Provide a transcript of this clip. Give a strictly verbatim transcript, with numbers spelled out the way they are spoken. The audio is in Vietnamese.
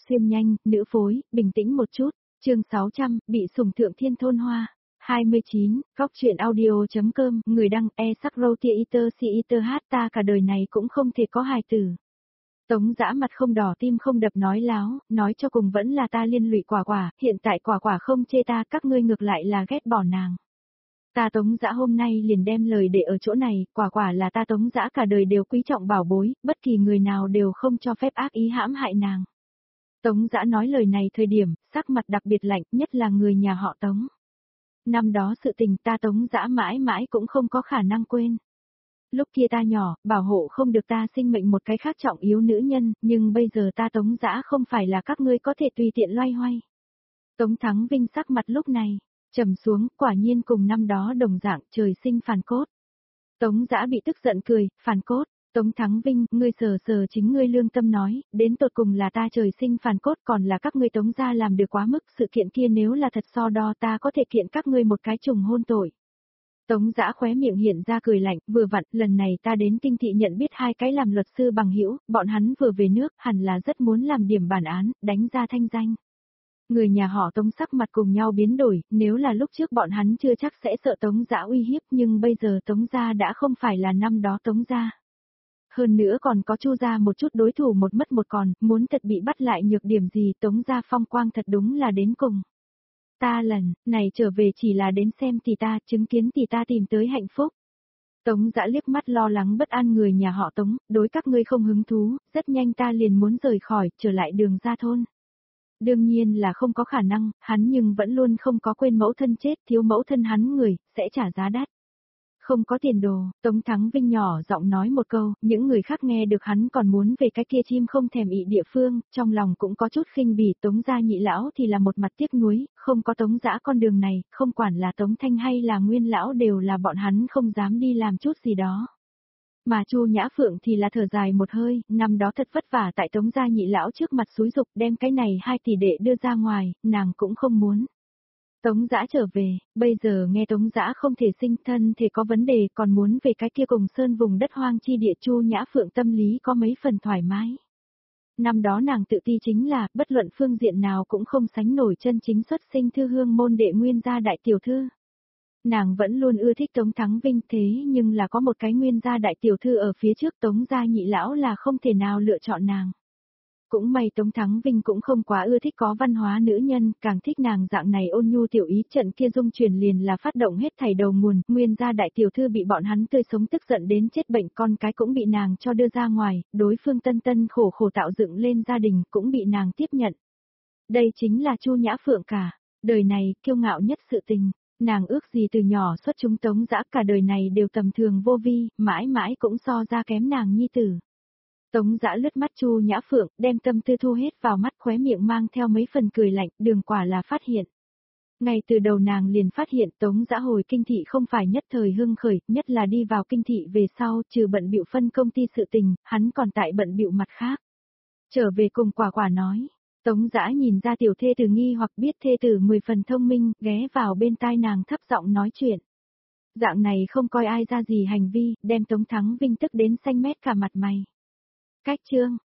xuyên nhanh, nữ phối, bình tĩnh một chút, chương sáu trăm, bị sủng thượng thiên thôn hoa. hai mươi chín, góc chuyện audio.com, người đăng e sắc râu tia iter si iter hát ta cả đời này cũng không thể có hài tử. Tống Dã mặt không đỏ tim không đập nói láo, nói cho cùng vẫn là ta liên lụy Quả Quả, hiện tại Quả Quả không chê ta, các ngươi ngược lại là ghét bỏ nàng. Ta Tống Dã hôm nay liền đem lời để ở chỗ này, Quả Quả là ta Tống Dã cả đời đều quý trọng bảo bối, bất kỳ người nào đều không cho phép ác ý hãm hại nàng. Tống Dã nói lời này thời điểm, sắc mặt đặc biệt lạnh, nhất là người nhà họ Tống. Năm đó sự tình ta Tống Dã mãi mãi cũng không có khả năng quên. Lúc kia ta nhỏ, bảo hộ không được ta sinh mệnh một cái khác trọng yếu nữ nhân, nhưng bây giờ ta Tống Dã không phải là các ngươi có thể tùy tiện loay hoay. Tống Thắng Vinh sắc mặt lúc này trầm xuống, quả nhiên cùng năm đó đồng dạng, trời sinh phản cốt. Tống Dã bị tức giận cười, phản cốt. Tống Thắng Vinh, ngươi sờ sờ chính ngươi lương tâm nói, đến tột cùng là ta trời sinh phản cốt còn là các ngươi Tống gia làm được quá mức, sự kiện kia nếu là thật so đo ta có thể kiện các ngươi một cái trùng hôn tội. Tống Dã khóe miệng hiện ra cười lạnh, vừa vặn, lần này ta đến kinh thị nhận biết hai cái làm luật sư bằng hữu, bọn hắn vừa về nước, hẳn là rất muốn làm điểm bản án, đánh ra thanh danh. Người nhà họ Tống sắc mặt cùng nhau biến đổi, nếu là lúc trước bọn hắn chưa chắc sẽ sợ Tống Dã uy hiếp, nhưng bây giờ Tống gia đã không phải là năm đó Tống gia. Hơn nữa còn có Chu gia một chút đối thủ một mất một còn, muốn thật bị bắt lại nhược điểm gì Tống gia phong quang thật đúng là đến cùng. Ta lần này trở về chỉ là đến xem thì ta, chứng kiến thì ta tìm tới hạnh phúc. Tống Dã liếc mắt lo lắng bất an người nhà họ Tống, đối các ngươi không hứng thú, rất nhanh ta liền muốn rời khỏi, trở lại đường ra thôn. Đương nhiên là không có khả năng, hắn nhưng vẫn luôn không có quên mẫu thân chết, thiếu mẫu thân hắn người, sẽ trả giá đắt. Không có tiền đồ, Tống Thắng Vinh nhỏ giọng nói một câu, những người khác nghe được hắn còn muốn về cái kia chim không thèm ị địa phương, trong lòng cũng có chút khinh bỉ. Tống gia nhị lão thì là một mặt tiếc nuối, không có Tống Dã con đường này, không quản là Tống Thanh hay là Nguyên lão đều là bọn hắn không dám đi làm chút gì đó. Mà Chu Nhã Phượng thì là thở dài một hơi, năm đó thật vất vả tại Tống gia nhị lão trước mặt xúi dục đem cái này hai tỷ đệ đưa ra ngoài, nàng cũng không muốn. Tống Dã trở về, bây giờ nghe Tống Dã không thể sinh thân thể có vấn đề còn muốn về cái kia cùng sơn vùng đất hoang chi địa Chu Nhã Phượng tâm lý có mấy phần thoải mái. Năm đó nàng tự ti chính là, bất luận phương diện nào cũng không sánh nổi chân chính xuất sinh thư hương môn đệ nguyên gia đại tiểu thư. Nàng vẫn luôn ưa thích Tống Thắng Vinh thế nhưng là có một cái nguyên gia đại tiểu thư ở phía trước Tống gia nhị lão là không thể nào lựa chọn nàng. Cũng may Tống Thắng Vinh cũng không quá ưa thích có văn hóa nữ nhân, càng thích nàng dạng này ôn nhu tiểu ý, trận kia dung truyền liền là phát động hết thảy đầu nguồn, nguyên gia đại tiểu thư bị bọn hắn tươi sống tức giận đến chết bệnh, con cái cũng bị nàng cho đưa ra ngoài, đối phương tân tân khổ khổ tạo dựng lên gia đình cũng bị nàng tiếp nhận. Đây chính là Chu Nhã Phượng cả, đời này kiêu ngạo nhất sự tình, nàng ước gì từ nhỏ xuất chúng Tống Dã cả đời này đều tầm thường vô vi, mãi mãi cũng so ra kém nàng nhi tử. Tống Dã lướt mắt Chu Nhã Phượng, đem tâm tư thu hết vào mắt, khóe miệng mang theo mấy phần cười lạnh, đường quả là phát hiện. Ngay từ đầu nàng liền phát hiện Tống Dã hồi kinh thị không phải nhất thời hưng khởi, nhất là đi vào kinh thị về sau, trừ bận bịu phân công ty sự tình, hắn còn tại bận bịu mặt khác. Trở về cùng Quả Quả nói, Tống Dã nhìn ra tiểu thê tử nghi hoặc biết thê tử mười phần thông minh, ghé vào bên tai nàng thấp giọng nói chuyện. Dạng này không coi ai ra gì hành vi, đem Tống Thắng Vinh tức đến xanh mét cả mặt mày. Cách chương,